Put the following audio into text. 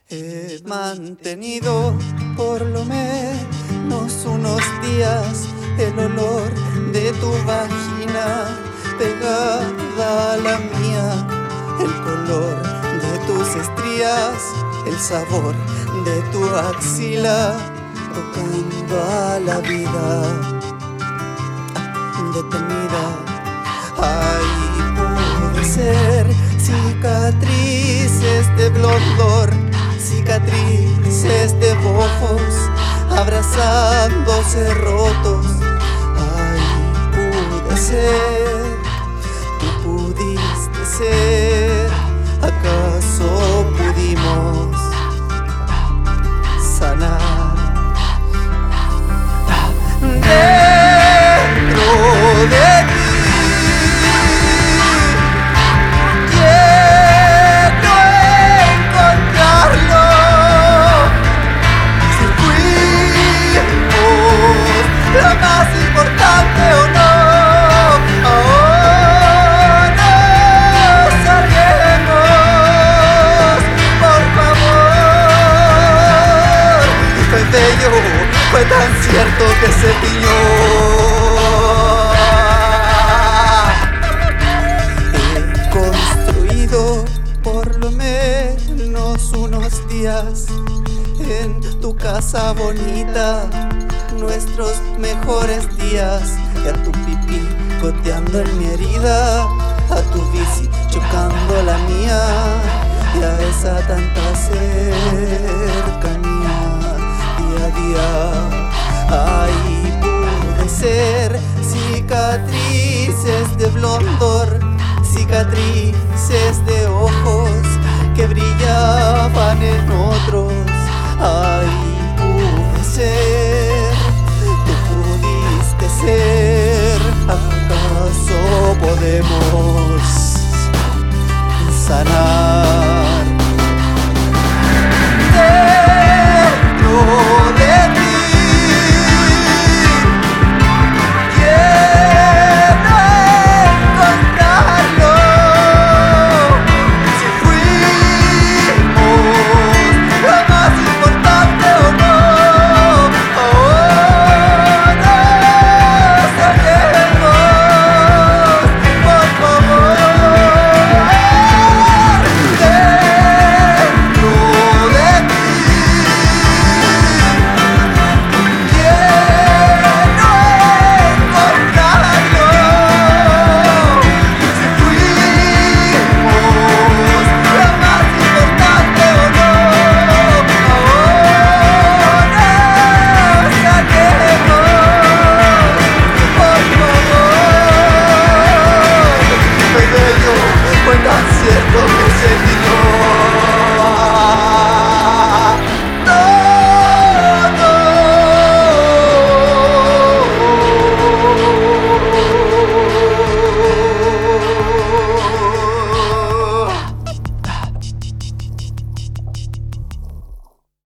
He mantenido por lo menos unos días el olor de tu vagina pegada a la mía, el color de tus estrías, el sabor de tu axila, tocando a la vida detenida. Ay, puede ser cicatrices de blondor, cicatrices de ojos abrazándose rotos. Ay, pude ser, tú pudiste ser, ¿acaso pudimos sanar? Dentro de ti fue tan cierto que se tiñó. He construido por lo menos unos días en tu casa bonita nuestros mejores días, y a tu pipí goteando en mi herida, a tu bici chocando la mía, y a esa tanta cercanía día a día. Ay, pude ser cicatrices de blondor, cicatrices de ojos que brillaban en otros. Ay, pude ser, tú pudiste ser, ¿acaso podemos sanar?